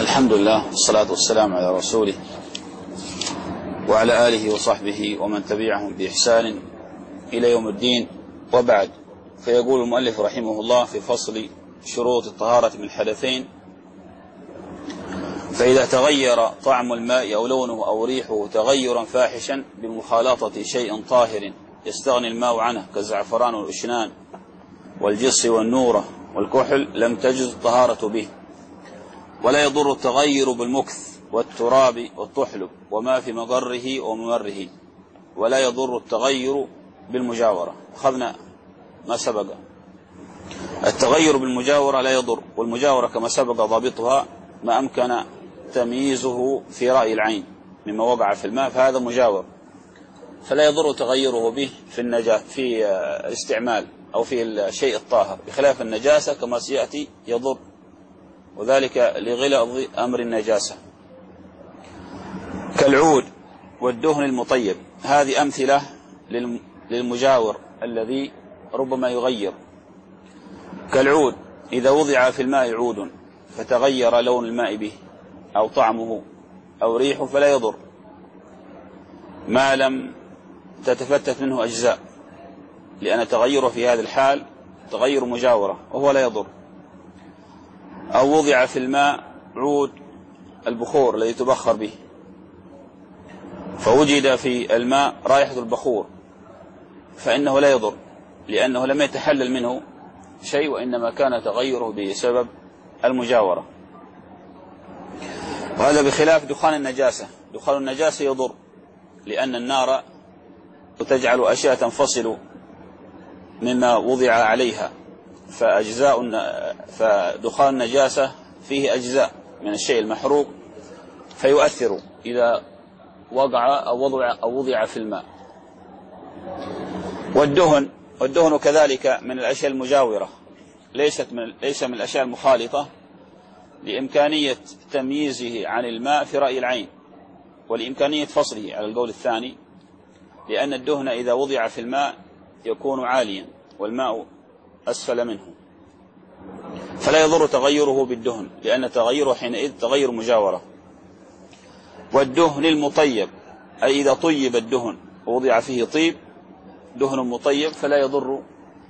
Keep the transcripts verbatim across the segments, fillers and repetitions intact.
الحمد لله والصلاة والسلام على رسوله وعلى آله وصحبه ومن تبعهم بإحسان إلى يوم الدين، وبعد. فيقول المؤلف رحمه الله في فصل شروط الطهارة من الحدثين: فإذا تغير طعم الماء أو لونه أو ريحه تغيرا فاحشا بمخالطة شيء طاهر يستغني الماء عنه كالزعفران والأشنان والجص والنورة والكحل لم تجز الطهارة به، ولا يضر التغير بالمكث والتراب والطحلب وما في مقره وممره، ولا يضر التغير بالمجاورة. أخذنا ما سبق. التغير بالمجاورة لا يضر، والمجاورة كما سبق ضابطها ما أمكن تمييزه في رأي العين مما وقع في الماء فهذا مجاور، فلا يضر تغيره به في النجاة في الاستعمال أو في الشيء الطاهر، بخلاف النجاسة كما سيأتي يضر، وذلك لغلظ أمر النجاسة. كالعود والدهن المطيب، هذه أمثلة للمجاور الذي ربما يغير. كالعود إذا وضع في الماء عود فتغير لون الماء به أو طعمه أو ريحه فلا يضر ما لم تتفتت منه أجزاء، لأن تغيره في هذه الحال تغير مجاورة وهو لا يضر. أو وضع في الماء عود البخور الذي تبخر به فوجد في الماء رائحة البخور فإنه لا يضر، لأنه لم يتحلل منه شيء، وإنما كان تغيره بسبب المجاورة. وهذا بخلاف دخان النجاسة. دخان النجاسة يضر، لأن النار تجعل أشياء تنفصل مما وضع عليها، فأجزاء فدخان النجاسة فيه أجزاء من الشيء المحروق فيؤثر إذا وقع أو وضع أو وضع في الماء. والدهن والدهن كذلك من الأشياء المجاورة، ليست من ليس من الأشياء المخالطة، لإمكانية تمييزه عن الماء في رأي العين، ولإمكانية فصله على القول الثاني، لأن الدهن إذا وضع في الماء يكون عاليا والماء أسفل منه، فلا يضر تغيره بالدهن، لأن تغيره حينئذ تغير مجاورة. والدهن المطيب، أي إذا طيب الدهن ووضع فيه طيب دهن مطيب فلا يضر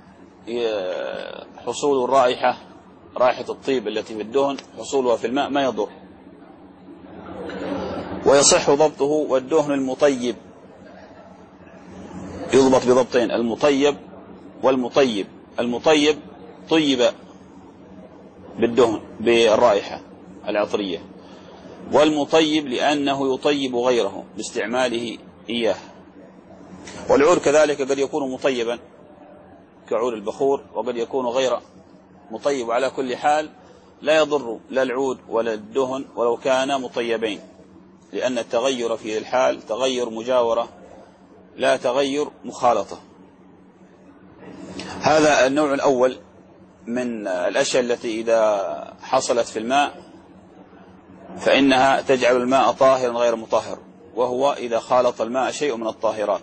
حصول الرائحة، رائحة الطيب التي في الدهن حصولها في الماء ما يضر، ويصح ضبطه. والدهن المطيب يضبط بضبطين: المطيب والمطيب. المطيب طيب بالدهن بالرائحة العطرية، والمطيب لأنه يطيب غيره باستعماله إياه. والعود كذلك قد يكون مطيبا كعود البخور، وقد يكون غير مطيب. على كل حال لا يضر لا العود ولا الدهن ولو كان مطيبين، لأن التغير في الحال تغير مجاورة لا تغير مخالطة. هذا النوع الأول من الأشياء التي إذا حصلت في الماء فإنها تجعل الماء طاهرا غير مطهر، وهو إذا خالط الماء شيء من الطاهرات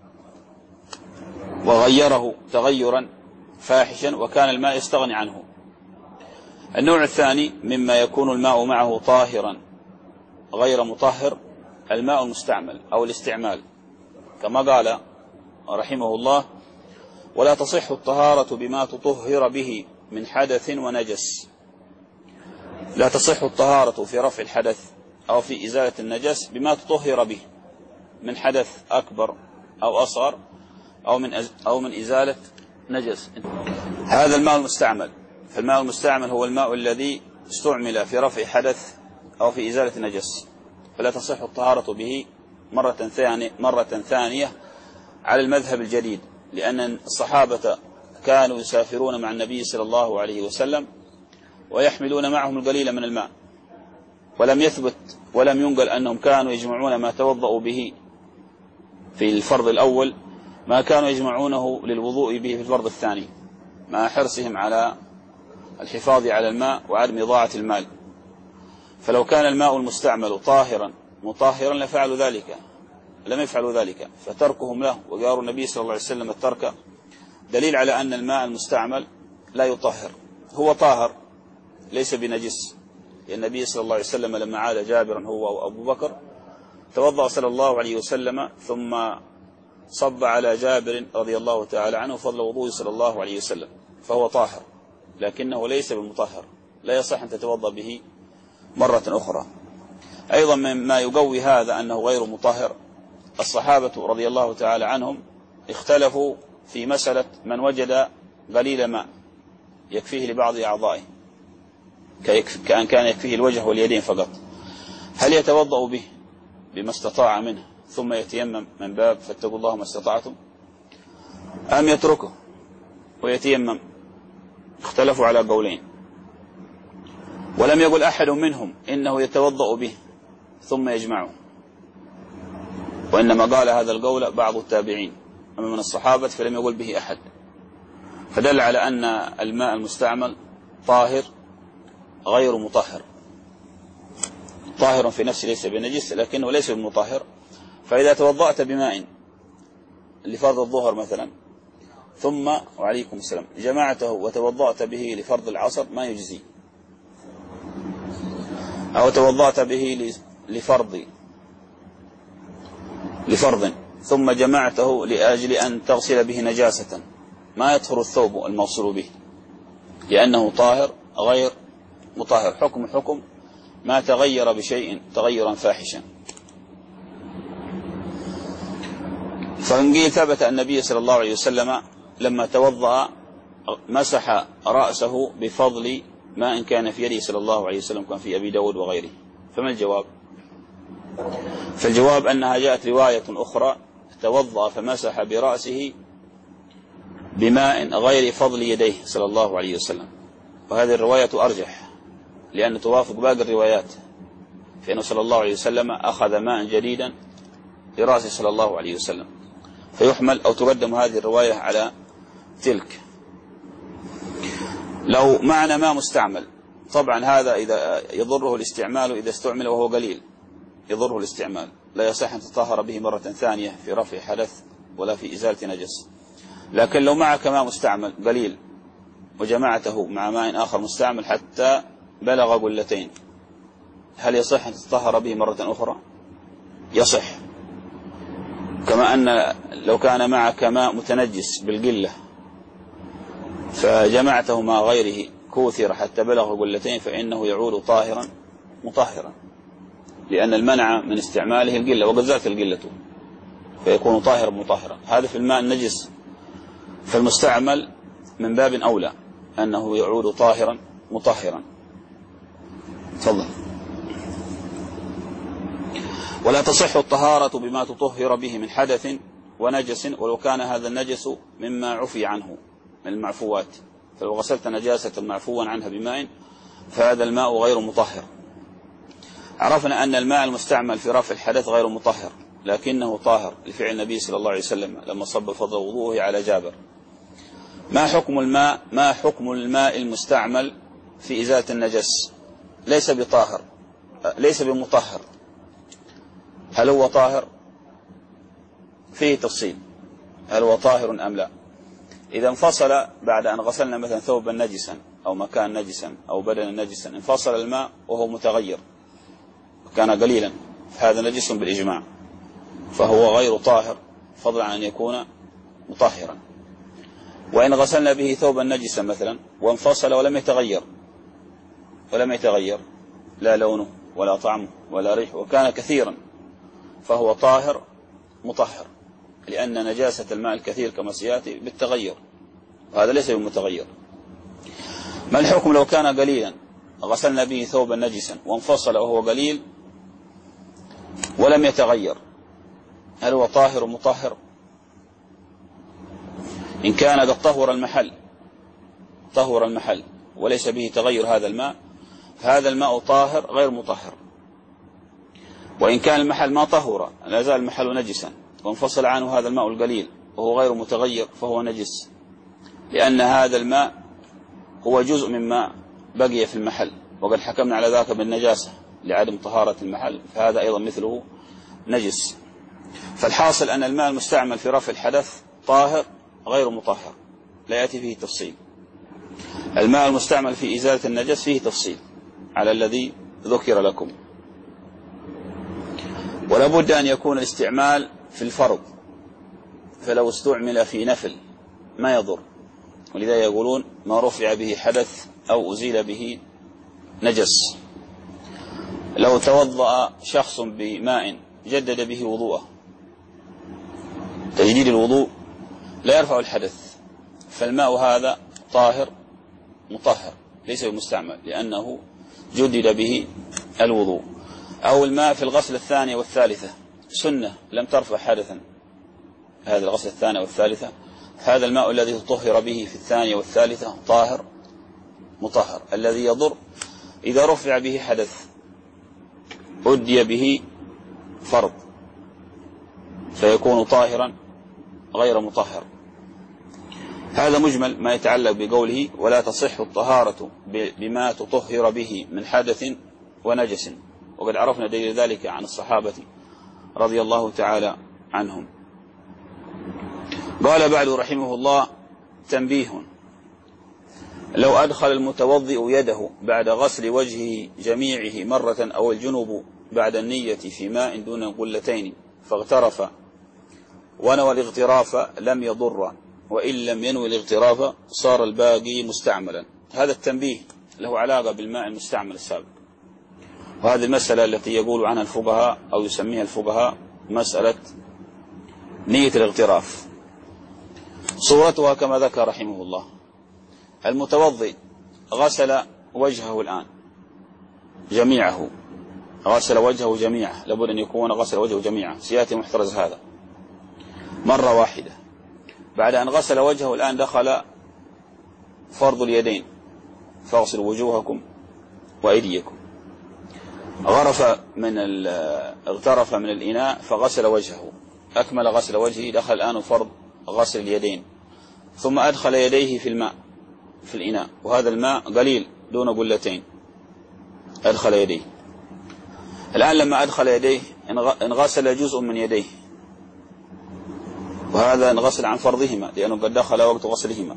وغيره تغيرا فاحشا وكان الماء يستغني عنه. النوع الثاني مما يكون الماء معه طاهرا غير مطهر الماء المستعمل أو الاستعمال، كما قال رحمه الله: ولا تصح الطهارة بما تطهر به من حدث ونجس. لا تصح الطهارة في رفع الحدث أو في إزالة النجس بما تطهر به من حدث أكبر أو أصغر أو من أز أو من إزالة نجس. هذا الماء المستعمل. فالماء المستعمل هو الماء الذي استعمل في رفع حدث أو في إزالة نجس، فلا تصح الطهارة به مرة ثانية مرة ثانية على المذهب الجديد، لأن الصحابة كانوا يسافرون مع النبي صلى الله عليه وسلم ويحملون معهم القليل من الماء، ولم يثبت ولم ينقل أنهم كانوا يجمعون ما توضأوا به في الفرض الأول ما كانوا يجمعونه للوضوء به في الفرض الثاني، مع حرصهم على الحفاظ على الماء وعدم إضاعة المال. فلو كان الماء المستعمل طاهرا مطهرا لفعلوا ذلك، لم يفعلوا ذلك، فتركهم له وقالوا النبي صلى الله عليه وسلم الترك دليل على أن الماء المستعمل لا يطهر، هو طاهر ليس بنجس، النبي صلى الله عليه وسلم لما عاد جابرا هو وأبو بكر توضأ صلى الله عليه وسلم ثم صب على جابر رضي الله تعالى عنه فضل وضوء صلى الله عليه وسلم، فهو طاهر لكنه ليس بالمطهر، لا يصح أن تتوضأ به مرة أخرى. أيضا مما يقوي هذا أنه غير مطهر، الصحابة رضي الله تعالى عنهم اختلفوا في مسألة من وجد قليل ماء يكفيه لبعض أعضائه كأن كان يكفيه الوجه واليدين فقط، هل يتوضأ به بما استطاع منه ثم يتيمم من باب فاتقوا الله ما استطعتم، أم يتركه ويتيمم؟ اختلفوا على قولين، ولم يقل أحد منهم إنه يتوضأ به ثم يجمعه، وإنما قال هذا القول بعض التابعين، أما من الصحابة فلم يقل به أحد، فدل على أن الماء المستعمل طاهر غير مطهر، طاهر في نفسه ليس بنجس لكنه ليس بمطهر. فإذا توضأت بماء لفرض الظهر مثلا ثم وعليكم السلام جمعته وتوضأت به لفرض العصر ما يجزي، أو توضأت به لفرض لفرض ثم جمعته لأجل أن تغسل به نجاسة ما يطهر الثوب المغسول به، لأنه طاهر غير مطهر، حكم حكم ما تغير بشيء تغيرا فاحشا. فإن قيل ثبت أن النبي صلى الله عليه وسلم لما توضأ مسح رأسه بفضل ما إن كان في يده صلى الله عليه وسلم، كان في أبي داود وغيره، فما الجواب؟ فالجواب أنها جاءت رواية أخرى توضأ فمسح برأسه بماء غير فضل يديه صلى الله عليه وسلم، وهذه الرواية أرجح لأن توافق باقي الروايات، فإنه صلى الله عليه وسلم أخذ ماء جديدا لرأسه صلى الله عليه وسلم، فيحمل أو تقدم هذه الرواية على تلك. لو معنى ماء مستعمل، طبعا هذا إذا يضره الاستعمال إذا استعمل وهو قليل يضره الاستعمال، لا يصح أن تطهر به مرة ثانية في رفع حدث ولا في إزالة نجس. لكن لو معك ماء مستعمل قليل وجمعته مع ماء آخر مستعمل حتى بلغ قلتين، هل يصح أن تطهر به مرة أخرى؟ يصح، كما أن لو كان معك ماء متنجس بالقلة فجمعته مع غيره كوثر حتى بلغ قلتين فإنه يعود طاهرا مطهرا، لأن المنع من استعماله القلة وقد زالت القلة فيكون طاهرا مطهرا. هذا في الماء النجس، فالمستعمل من باب أولى أنه يعود طاهرا مطهرا. تفضل. ولا تصح الطهارة بما تطهر به من حدث ونجس ولو كان هذا النجس مما عفي عنه من المعفوات، فلو غسلت نجاسة معفوا عنها بماء فهذا الماء غير مطهر. عرفنا أن الماء المستعمل في رفع الحدث غير مطهر لكنه طاهر لفعل النبي صلى الله عليه وسلم لما صب فضل وضوءه على جابر. ما حكم الماء ما حكم الماء المستعمل في إزالة النجس؟ ليس بطاهر ليس بمطهر، هل هو طاهر؟ فيه تفصيل، هل هو طاهر أم لا؟ إذا انفصل بعد أن غسلنا مثلا ثوبا نجسا أو مكان نجسا أو بدنا نجسا، انفصل الماء وهو متغير وكان قليلا، هذا نجس بالإجماع فهو غير طاهر فضلا عن أن يكون مطهرا. وإن غسلنا به ثوبا نجسا مثلا وانفصل ولم يتغير ولم يتغير لا لونه ولا طعمه ولا ريحه وكان كثيرا فهو طاهر مطهر، لأن نجاسة الماء الكثير كما سيأتي بالتغير وهذا ليس بالمتغير. ما الحكم لو كان قليلا غسلنا به ثوبا نجسا وانفصل وهو قليل ولم يتغير، هل هو طاهر مطهر؟ إن كان قد طهر المحل طهر المحل وليس به تغير هذا الماء فهذا الماء طاهر غير مطهر. وإن كان المحل ما طهر لا زال المحل نجسا وانفصل عنه هذا الماء القليل وهو غير متغير فهو نجس، لأن هذا الماء هو جزء من ماء بقي في المحل وقد حكمنا على ذاك بالنجاسة لعدم طهارة المحل، فهذا أيضا مثله نجس. فالحاصل أن الماء المستعمل في رفع الحدث طاهر غير مطهر لا يأتي فيه تفصيل. الماء المستعمل في إزالة النجس فيه تفصيل، على الذي ذكر لكم. ولا بد أن يكون الاستعمال في الفرض، فلو استعمل في نفل ما يضر، ولذا يقولون ما رفع به حدث أو أزيل به نجس. لو توضأ شخص بماء جدد به وضوءه، تجديد الوضوء لا يرفع الحدث، فالماء هذا طاهر مطهر ليس بمستعمل لأنه جدد به الوضوء. أو الماء في الغسل الثانية والثالثة سنة لم ترفع حدثا، هذا الغسل الثانية والثالثة، هذا الماء الذي طهر به في الثانية والثالثة طاهر مطهر. الذي يضر إذا رفع به حدث أدي به فرض فيكون طاهرا غير مطهر. هذا مجمل ما يتعلق بقوله ولا تصح الطهارة بما تطهر به من حدث ونجس، وقد عرفنا دليل ذلك عن الصحابة رضي الله تعالى عنهم. قال بعد رحمه الله: تنبيه: لو أدخل المتوضئ يده بعد غسل وجهه جميعه مرة أو الجنوب بعد النية في ماء دون قلتين فاغترف ونوى الاغتراف لم يضر، وإن لم ينوي الاغتراف صار الباقي مستعملا. هذا التنبيه له علاقة بالماء المستعمل السابق، وهذه المسألة التي يقول عنها الفقهاء أو يسميها الفقهاء مسألة نية الاغتراف. صورتها كما ذكر رحمه الله: المتوضئ غسل وجهه الآن جميعه، غسل وجهه جميعه، لابد أن يكون غسل وجهه جميعه، سيأتي محترز هذا مرة واحدة. بعد أن غسل وجهه الآن دخل فرض اليدين: فاغسلوا وجوهكم وأيديكم. غرف من اغترف من الإناء فغسل وجهه، أكمل غسل وجهه، دخل الآن فرض غسل اليدين، ثم أدخل يديه في الماء في الإناء، وهذا الماء قليل دون قلتين، أدخل يديه. الآن لما أدخل يديه انغسل جزء من يديه، وهذا انغسل عن فرضهما لأنه قد دخل وقت غسلهما،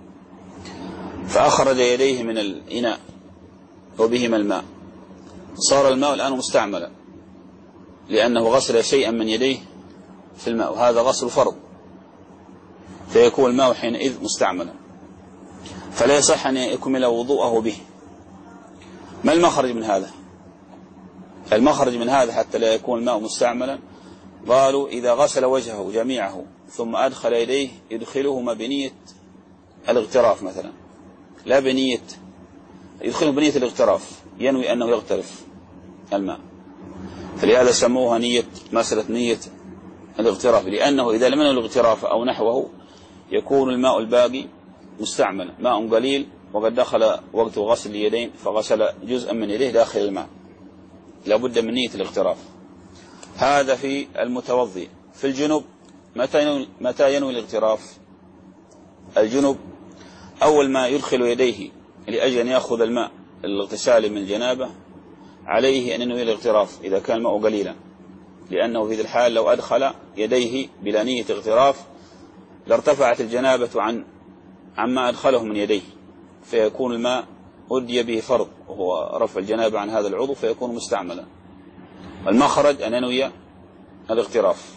فأخرج يديه من الإناء وبهما الماء، صار الماء الآن مستعملا لأنه غسل شيئا من يديه في الماء، وهذا غسل فرض، فيكون الماء حينئذ مستعملا، فلا يصح أن يكمل وضوءه به. ما المخرج من هذا؟ المخرج من هذا حتى لا يكون الماء مستعملا، قالوا إذا غسل وجهه جميعه ثم أدخل يديه يدخلهما بنية الاغتراف مثلا، لا بنية يدخله بنية الاغتراف، ينوي أنه يغترف الماء، فلهذا سموها نية مسألة نية الاغتراف، لأنه إذا لم ينوي الاغتراف أو نحوه يكون الماء الباقي مستعمل، ماء قليل وقد دخل وقت غسل اليدين فغسل جزءا من يديه داخل الماء، لابد من نية الاغتراف. هذا في المتوضئ. في الجنوب متى متى ينوي الاغتراف؟ الجنوب أول ما يدخل يديه لأجل أن يأخذ الماء الاغتسال من الجنابة عليه أن ينوي الاغتراف إذا كان الماء قليلا، لأنه في ذي الحال لو أدخل يديه بلا نية اغتراف لارتفعت الجنابة عن عما أدخله من يديه، فيكون الماء أدي به فرض وهو رفع الجنابة عن هذا العضو فيكون مستعملا. والمخرج أن ينوي الاغتراف،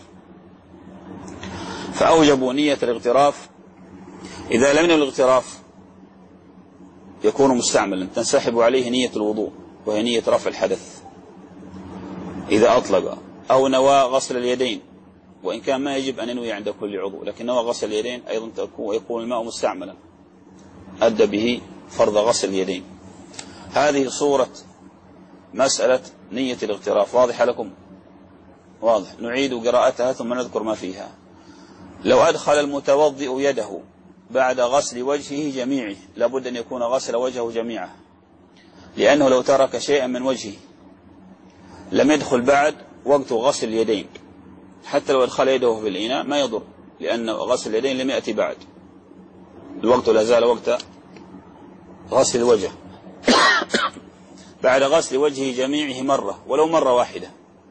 فأوجبوا نية الاغتراف. إذا لم ينوي الاغتراف يكون مستعملا، تنسحب عليه نية الوضوء وهي نية رفع الحدث إذا أطلق، أو نوى غسل اليدين، وإن كان ما يجب أن ينوي عند كل عضو، لكن نوى غسل اليدين أيضا يكون الماء مستعملا، أدى به فرض غسل اليدين. هذه صورة مسألة نية الاغتراف. واضح لكم؟ واضح. نعيد قراءتها ثم نذكر ما فيها. لو أدخل المتوضئ يده بعد غسل وجهه جميعه، لابد أن يكون غسل وجهه جميعه، لأنه لو ترك شيئا من وجهه لم يدخل بعد وقت غسل اليدين، حتى لو أدخل يده في الإناء ما يضر، لأن غسل اليدين لم يأتي بعد، الوقت لا زال وقت غسل الوجه. بعد غسل وجهه جميعه مرة ولو مرة واحدة،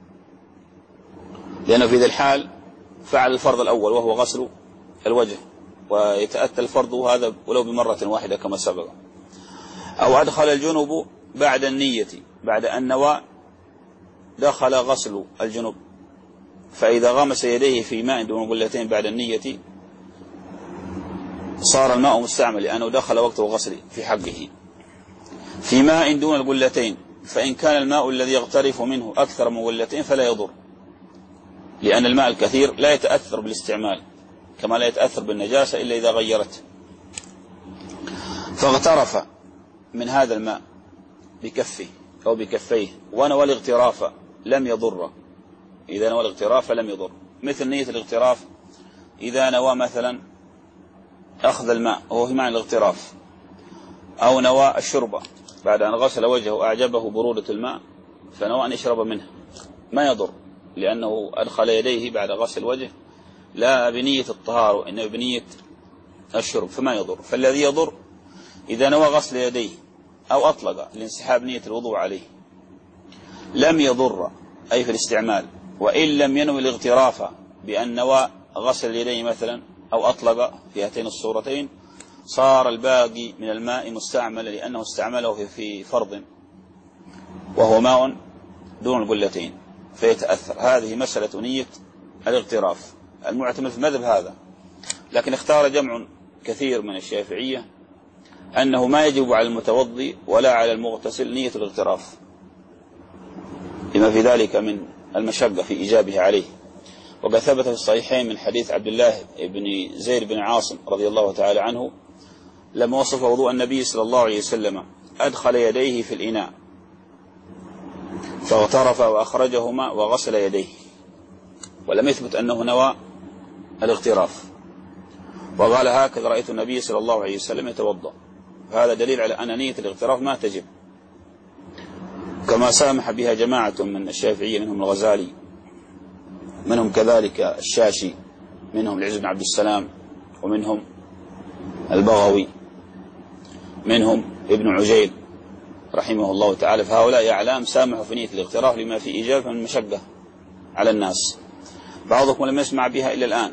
لأنه في ذي الحال فعل الفرض الأول وهو غسل الوجه، ويتأتى الفرض هذا ولو بمرة واحدة كما سبق. أو أدخل الجنوب بعد النية، بعد أن نوى دخل غسل الجنوب، فإذا غمس يديه في ماء دون قلتين بعد النية صار الماء مستعمل لأنه دخل وقت الغسل في حقه. في ماء دون القلتين، فإن كان الماء الذي يغترف منه أكثر من قلتين فلا يضر، لأن الماء الكثير لا يتأثر بالاستعمال كما لا يتأثر بالنجاسة إلا إذا غيرته. فاغترف من هذا الماء بكفه أو بكفيه ونوى الاغتراف لم يضر. إذا نوى الاغتراف لم يضر، مثل نية الاغتراف إذا نوى مثلا أخذ الماء وهو في معنى الاغتراف، أو نوى الشرب بعد أن غسل وجهه أعجبه برودة الماء فنوى أن يشرب منه، ما يضر لأنه أدخل يديه بعد غسل الوجه لا بنية الطهارة وإنما بنية الشرب فما يضر. فالذي يضر إذا نوى غسل يديه أو أطلق لانسحاب نية الوضوء عليه لم يضر أي في الاستعمال، وإن لم ينوي الاغتراف بأن نوى غسل اليدين مثلا أو أطلق في هاتين الصورتين صار الباقي من الماء مستعمل لأنه استعمله في فرض وهو ماء دون القلتين فيتأثر. هذه مسألة نية الاغتراف المعتمد في المذهب هذا، لكن اختار جمع كثير من الشافعية أنه ما يجب على المتوضي ولا على المغتسل نية الاغتراف لما في ذلك من المشقة في إيجابه عليه. وقد ثبت في الصحيحين من حديث عبد الله بن زيد بن عاصم رضي الله تعالى عنه لما وصف وضوء النبي صلى الله عليه وسلم أدخل يديه في الإناء فاغترف وأخرجهما وغسل يديه، ولم يثبت أنه نوى الاغتراف، وقال هكذا رأيت النبي صلى الله عليه وسلم يتوضأ. هذا دليل على أن نية الاغتراف ما تجب، كما سامح بها جماعة من الشافعية منهم الغزالي، منهم كذلك الشاشي، منهم العز بن عبد السلام، ومنهم البغوي، منهم ابن عجيل رحمه الله تعالى. فهؤلاء أعلام سامحوا في نية الاغتراف لما في إيجاب من مشقة على الناس، بعضكم لم يسمع بها إلا الآن،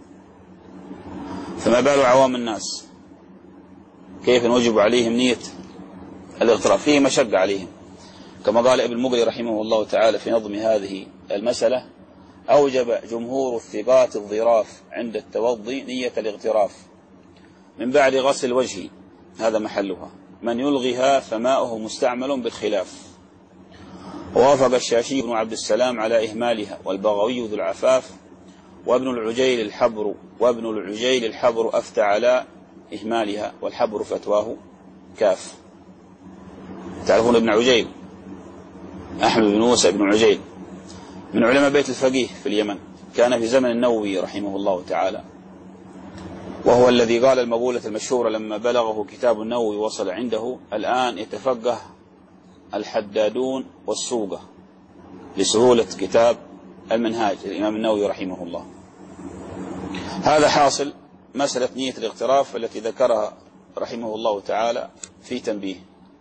فما بال عوام الناس كيف نوجب عليهم نية الاغتراف؟ فيه مشقة عليهم. كما قال ابن المقري رحمه الله تعالى في نظم هذه المسألة أوجب جمهور الثقات الظراف عند التوضي نية الاغتراف من بعد غسل الوجه، هذا محلها، من يلغيها فماؤه مستعمل بالخلاف. ووافق الشاشي بن عبد السلام على إهمالها، والبغوي ذو العفاف وابن العجيل الحبر وابن العجيل الحبر أفتى على إهمالها، والحبر فتواه كاف. تعرفون ابن عجيل؟ أحمد بن موسى بن عجيل من علماء بيت الفقيه في اليمن، كان في زمن النووي رحمه الله تعالى، وهو الذي قال المقولة المشهورة لما بلغه كتاب النووي وصل عنده الآن يتفقه الحدادون والسوقة لسهولة كتاب المنهاج الإمام النووي رحمه الله. هذا حاصل مسألة نية الاغتراف التي ذكرها رحمه الله تعالى في تنبيه.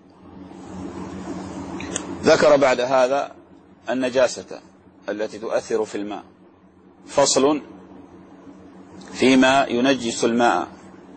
ذكر بعد هذا النجاسة التي تؤثر في الماء. فصل فيما ينجس الماء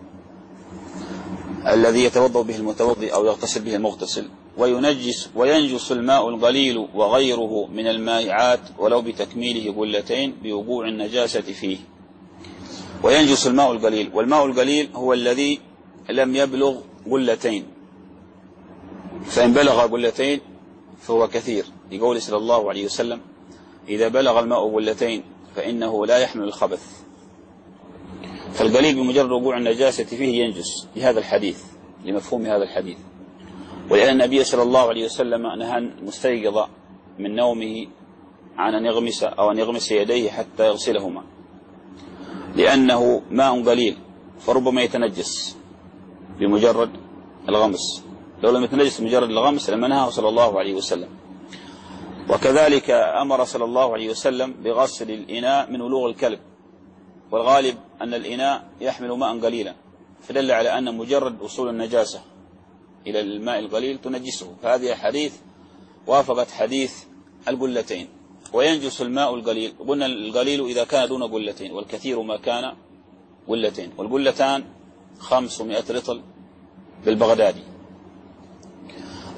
الذي يتوضأ به المتوضئ أو يغتسل به المغتسل. وينجس وينجس الماء القليل وغيره من المائعات ولو بتكميله قلتين بوقوع النجاسة فيه. وينجس الماء القليل، والماء القليل هو الذي لم يبلغ قلتين، فإن بلغ قلتين فهو كثير، لقول صلى الله عليه وسلم إذا بلغ الماء قلتين فإنه لا يحمل الخبث. فالقليل بمجرد وقوع النجاسة فيه ينجس لهذا الحديث، لمفهوم هذا الحديث، ولأن النبي صلى الله عليه وسلم نهى المستيقظ من نومه عن أن يغمس أو أن يغمس يديه حتى يغسلهما، لأنه ماء قليل فربما يتنجس بمجرد الغمس، لو لم يتنجس بمجرد الغمس لما نهاه صلى الله عليه وسلم. وكذلك أمر صلى الله عليه وسلم بغسل الإناء من ولوغ الكلب، والغالب أن الإناء يحمل ماء قليلا، فدل على أن مجرد وصول النجاسة إلى الماء القليل تنجسه. فهذه حديث وافقت حديث القلتين. وينجس الماء القليل، قلنا القليل إذا كان دون قلتين، والكثير ما كان قلتين، والقلتان خمسمائة رطل بالبغدادي.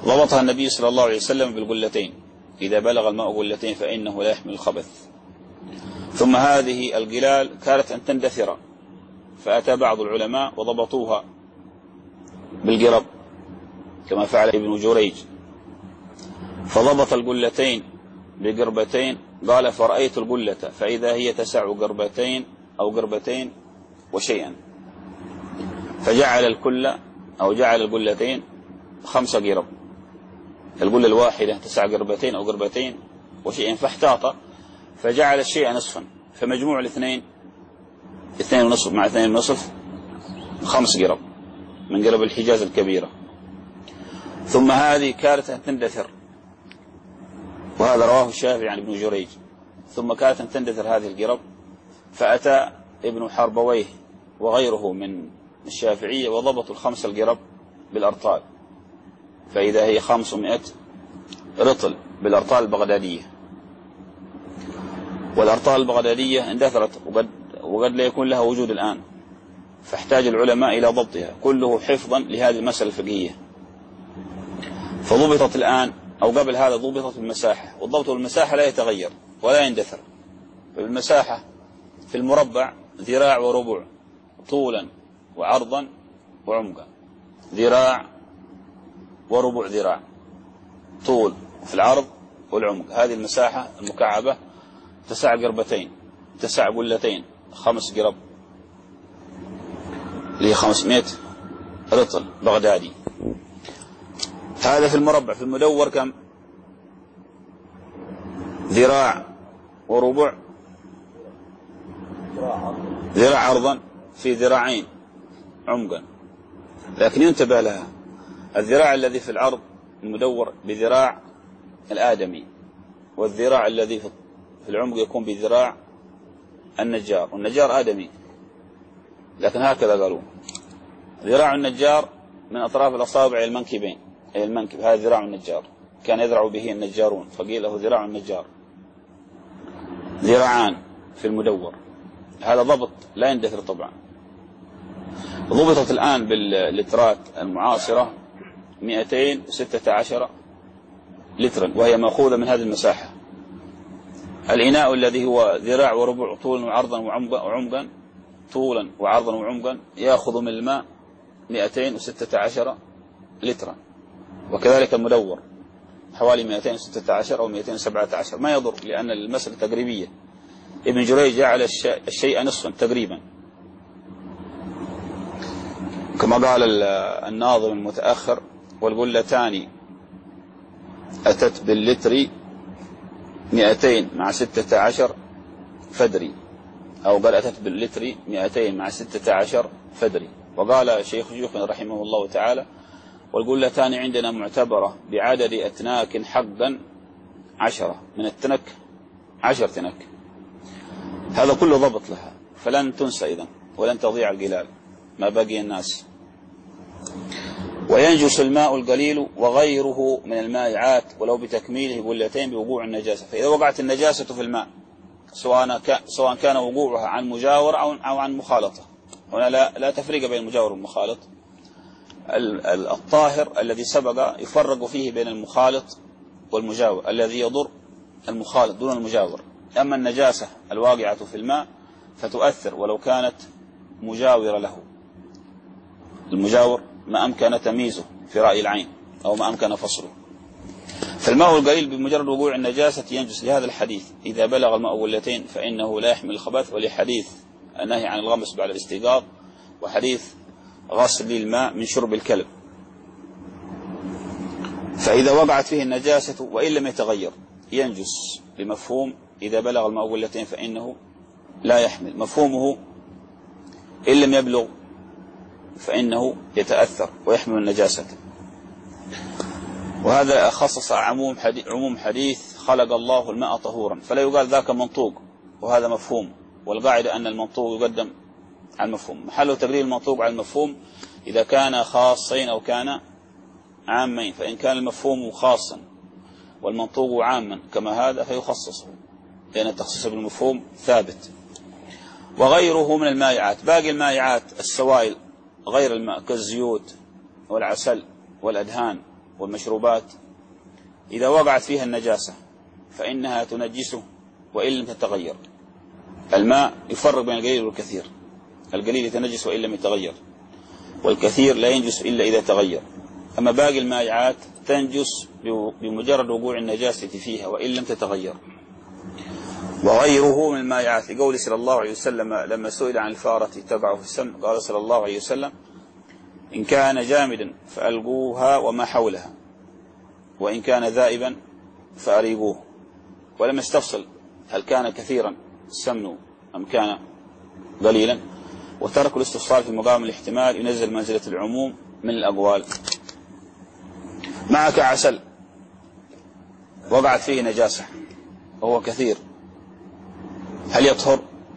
ضبطها النبي صلى الله عليه وسلم بالقلتين، إذا بلغ الماء قلتين فإنه لا يحمل الخبث. ثم هذه القلال كانت أن تندثر، فأتى بعض العلماء وضبطوها بالقرب كما فعل ابن جريج، فضبط القلتين بقربتين. قال فرأيت القلة فإذا هي تسع قربتين أو قربتين وشيئا، فجعل الكل أو جعل القلتين خمس قرب، القلة الواحدة تسع قربتين أو قربتين وشيئا، فاحتاط فجعل الشيء نصفا، فمجموع الاثنين اثنين ونصف مع اثنين ونصف خمس قرب من قرب الحجاز الكبيرة. ثم هذه كانت تندثر، وهذا رواه الشافعي عن ابن جريج. ثم كانت تندثر هذه القرب، فأتى ابن حربويه وغيره من الشافعية وضبطوا الخمس القرب بالأرطال، فإذا هي خمسمائة رطل بالأرطال البغدادية. والأرطال البغدادية اندثرت وقد, وقد لا يكون لها وجود الآن، فاحتاج العلماء إلى ضبطها كله حفظا لهذه المسألة الفقهية، فضبطت الآن أو قبل هذا ضبطت بالمساحة، والضبط بالمساحة لا يتغير ولا يندثر. فالمساحة في المربع ذراع وربع طولا وعرضا وعمقا، ذراع وربع ذراع طول في العرض والعمق، هذه المساحة المكعبة تسع قربتين تسع قلتين خمس قرب ليه خمسمائة رطل بغدادي. هذا في المربع. في المدور كم؟ ذراع وربع، ذراع عرضا في ذراعين عمقا، لكن ينتبه لها، الذراع الذي في العرض المدور بذراع الآدمي، والذراع الذي في العمق يكون بذراع النجار، والنجار آدمي، لكن هكذا قالوا ذراع النجار من أطراف الأصابع إلى المنكبين إلى المنكب، هذا ذراع النجار كان يذرع به النجارون، فقيل له ذراع النجار، ذراعان في المدور. هذا ضبط لا يندثر طبعا. ضبطت الآن باللترات المعاصرة مئتين وستة عشر لترا، وهي مأخوذة من هذه المساحة. الإناء الذي هو ذراع وربع طولا وعرضا وعمقا طولا وعرضا وعمقا يأخذ من الماء مئتين وستة عشر لترا، وكذلك المدور حوالي مئتين وستة عشر أو مئتين وسبعة عشر، ما يضر لأن المسألة تقريبية. ابن جريج جعل الشيء نصفا تقريبا، كما قال الناظم المتأخر والقلتان أتت باللتر مئتين مع ستة عشر فدري، أو قال أتت باللتر مئتين مع ستة عشر فدري. وقال شيخ شيوخنا رحمه الله تعالى والقلتان عندنا معتبرة بعدد أتناك حقا عشرة، من التنك عشر تنك، هذا كله ضبط لها، فلن تنسى إذن ولن تضيع القلال ما بقي الناس. وينجس الماء القليل وغيره من المائعات ولو بتكميله قلتين بوقوع النجاسة. فإذا وقعت النجاسة في الماء سواء كان وقوعها عن مجاور أو عن مخالطة، هنا لا, لا تفرق بين المجاور والمخالط، الطاهر الذي سبق يفرق فيه بين المخالط والمجاور، الذي يضر المخالط دون المجاور. أما النجاسة الواقعة في الماء فتؤثر ولو كانت مجاورة له، المجاور ما أمكن تمييزه في رأي العين أو ما أمكن فصله. فالماء القليل بمجرد وقوع النجاسة ينجس، لهذا الحديث إذا بلغ الماء قلتين فإنه لا يحمل الخبث، ولحديث النهي عن الغمس بعد الاستيقاظ، وحديث غسل الماء من شرب الكلب. فإذا وقعت فيه النجاسة وإن لم يتغير ينجس بمفهوم إذا بلغ الماء قلتين فإنه لا يحمل، مفهومه إن لم يبلغ فإنه يتأثر ويحمل النجاسة. وهذا خصص عموم حديث, عموم حديث خلق الله الماء طهورا، فلا يقال ذاك منطوق وهذا مفهوم، والقاعدة أن المنطوق يقدم على المفهوم. محله تقدير المنطوق على المفهوم إذا كان خاصين أو كان عامين، فإن كان المفهوم خاصا والمنطوق عاما كما هذا فيخصصه، لأن التخصيص بالمفهوم ثابت. وغيره من المائعات، باقي المائعات السوائل غير الماء كالزيوت والعسل والأدهان والمشروبات إذا وقعت فيها النجاسة فإنها تنجسه وإن لم تتغير. الماء يفرق بين القليل والكثير، القليل يتنجس وإن لم يتغير، والكثير لا ينجس إلا إذا تغير. أما باقي المائعات تنجس بمجرد وقوع النجاسة فيها وإن لم تتغير. وغيره من المائعات لقول صلى الله عليه وسلم لما سئل عن الفارة تقع في السم قال صلى الله عليه وسلم إن كان جامدا فألقوها وما حولها، وإن كان ذائبا فأريقوه. ولم يستفصل هل كان كثيرا السمن أم كان قليلا، وترك الاستفصال في مقام الاحتمال ينزل منزلة العموم من الأقوال. معك عسل وقعت فيه نجاسة وهو كثير، هل يطهر؟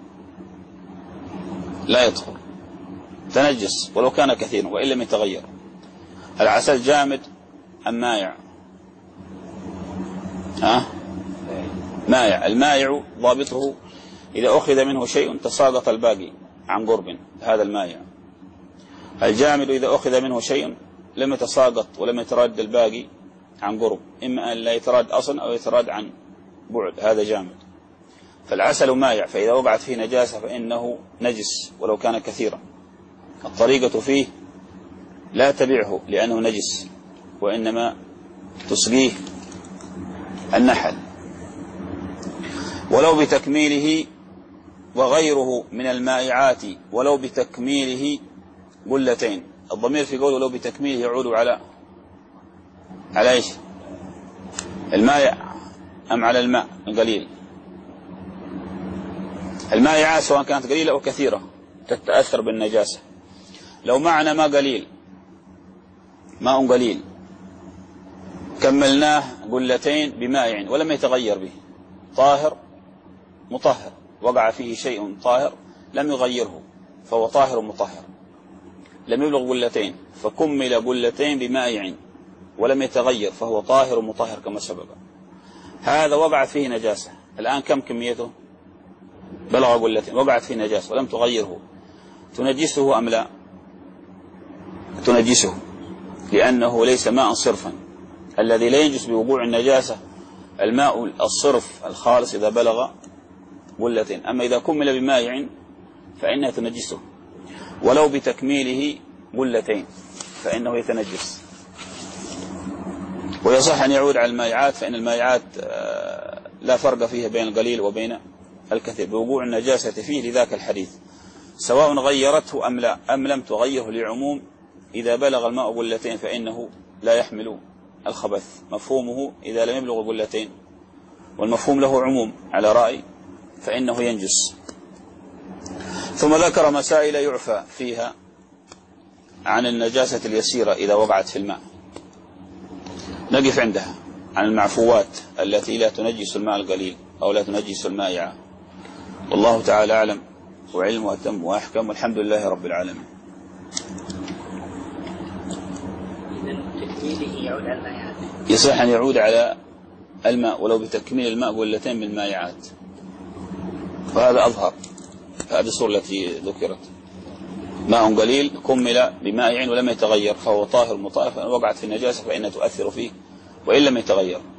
لا يطهر، تنجس ولو كان كثيرا وإن لم يتغير. العسل جامد أم مائع؟ ها؟ مائع. المائع ضابطه إذا أخذ منه شيء تساقط الباقي عن قرب، هذا المائع. الجامد إذا أخذ منه شيء لم يتساقط ولم يتراد الباقي عن قرب، إما أن لا يتراد أصلا أو يتراد عن بعد، هذا جامد. فالعسل مائع، فإذا وقعت فيه نجاسة فإنه نجس ولو كان كثيرا. الطريقة فيه لا تبيعه لأنه نجس، وإنما تسقيه النحل. ولو بتكميله وغيره من المائعات ولو بتكميله قلتين. الضمير في قوله ولو بتكميله يعود على على ايش؟ المائع أم على الماء القليل؟ المائعات سواء كانت قليلة أو كثيرة تتأثر بالنجاسة. لو معنا ماء قليل ماء قليل كملناه قلتين بمائع ولم يتغير به، طاهر مطهر، وقع فيه شيء طاهر لم يغيره فهو طاهر مطهر، لم يبلغ قلتين فكمل قلتين بمائع ولم يتغير فهو طاهر مطهر كما سبق. هذا وقعت فيه نجاسة، الآن كم كميته؟ بلغ قلتين، وقعت فيه نجاسة ولم تغيره، تنجسه أم لا؟ تنجسه، لأنه ليس ماء صرفا. الذي لا ينجس بوقوع النجاسة الماء الصرف الخالص إذا بلغ قلتين، أما إذا كمل بمائع فإنها تنجسه. ولو بتكميله قلتين فإنه يتنجس. ويصح أن يعود على المائعات، فإن المائعات لا فرق فيها بين القليل وبين الكثير بوقوع النجاسة فيه لذاك الحديث، سواء غيرته أم لا أم لم تغيره لعموم. إذا بلغ الماء قلتين فإنه لا يحمل الخبث، مفهومه إذا لم يبلغ قلتين، والمفهوم له عموم على رأي فإنه ينجس. ثم ذكر مسائل يعفى فيها عن النجاسة اليسيرة إذا وقعت في الماء، نقف عندها عن المعفوات التي لا تنجس الماء القليل أو لا تنجس المائعة. والله تعالى أعلم وعلمه أتم وأحكم، والحمد لله رب العالمين. يصح أن يعود على الماء ولو بتكميل الماء قلتين بالمائعات، وهذا أظهر. هذه الصورة التي ذكرت، ماء قليل كمل بمائع ولم يتغير فهو طاهر مطهر، فإن وقعت في النجاسة فإنها تؤثر فيه وإن لم يتغير.